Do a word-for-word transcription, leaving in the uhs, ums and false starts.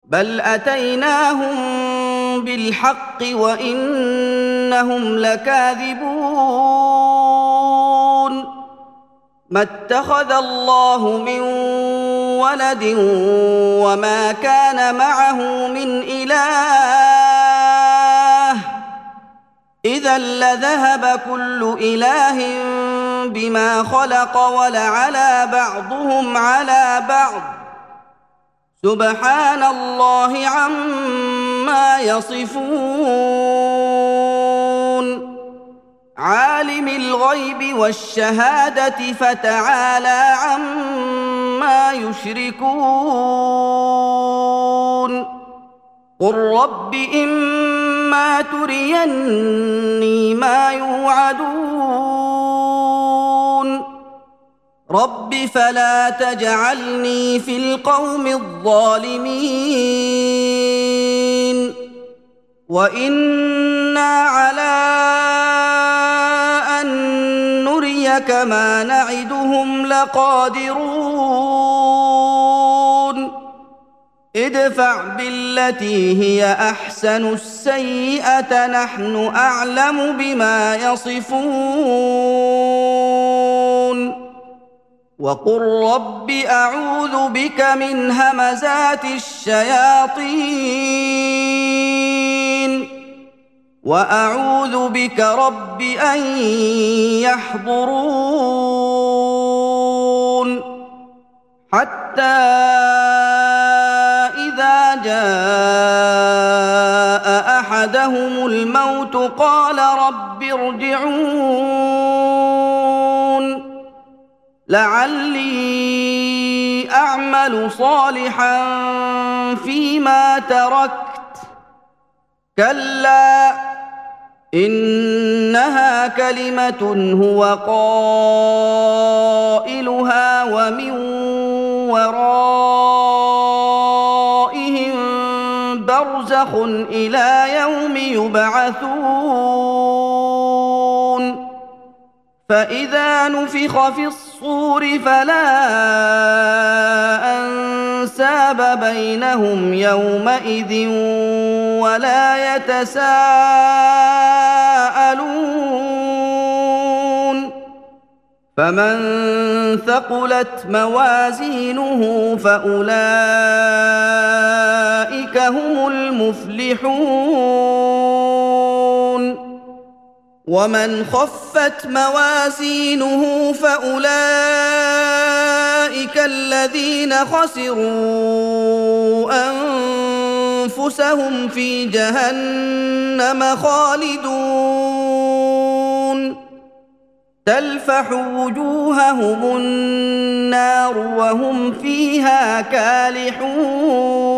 بل أتيناهم بالحق وإنهم لكاذبون ما اتخذ الله من ولد وما كان معه من إله إذا لذهب كل إله بما خلق ولعلى بعضهم على بعض سبحان الله عما يصفون عالم الغيب والشهادة فتعالى عما يشركون قل رب إما تريني ما يوعدون رب فلا تجعلني في القوم الظالمين وإنا على أن نريك ما نعدهم لقادرون ادفع بالتي هي أحسن السيئة نحن أعلم بما يصفون وقل رب أعوذ بك من همزات الشياطين وأعوذ بك رب أن يحضرون حتى إذا جاء أحدهم الموت قال رب ارجعون لعلي أعمل صالحا فيما تركت كلا إنها كلمة هو قائلها ومن ورائهم برزخ إلى يوم يبعثون فإذا نفخ في الصور فلا أنساب بينهم يومئذ ولا يتساءلون فمن ثقلت موازينه فأولئك هم المفلحون ومن خفت موازينه فأولئك الذين خسروا أنفسهم في جهنم خالدون تلفح وجوههم النار وهم فيها كالحون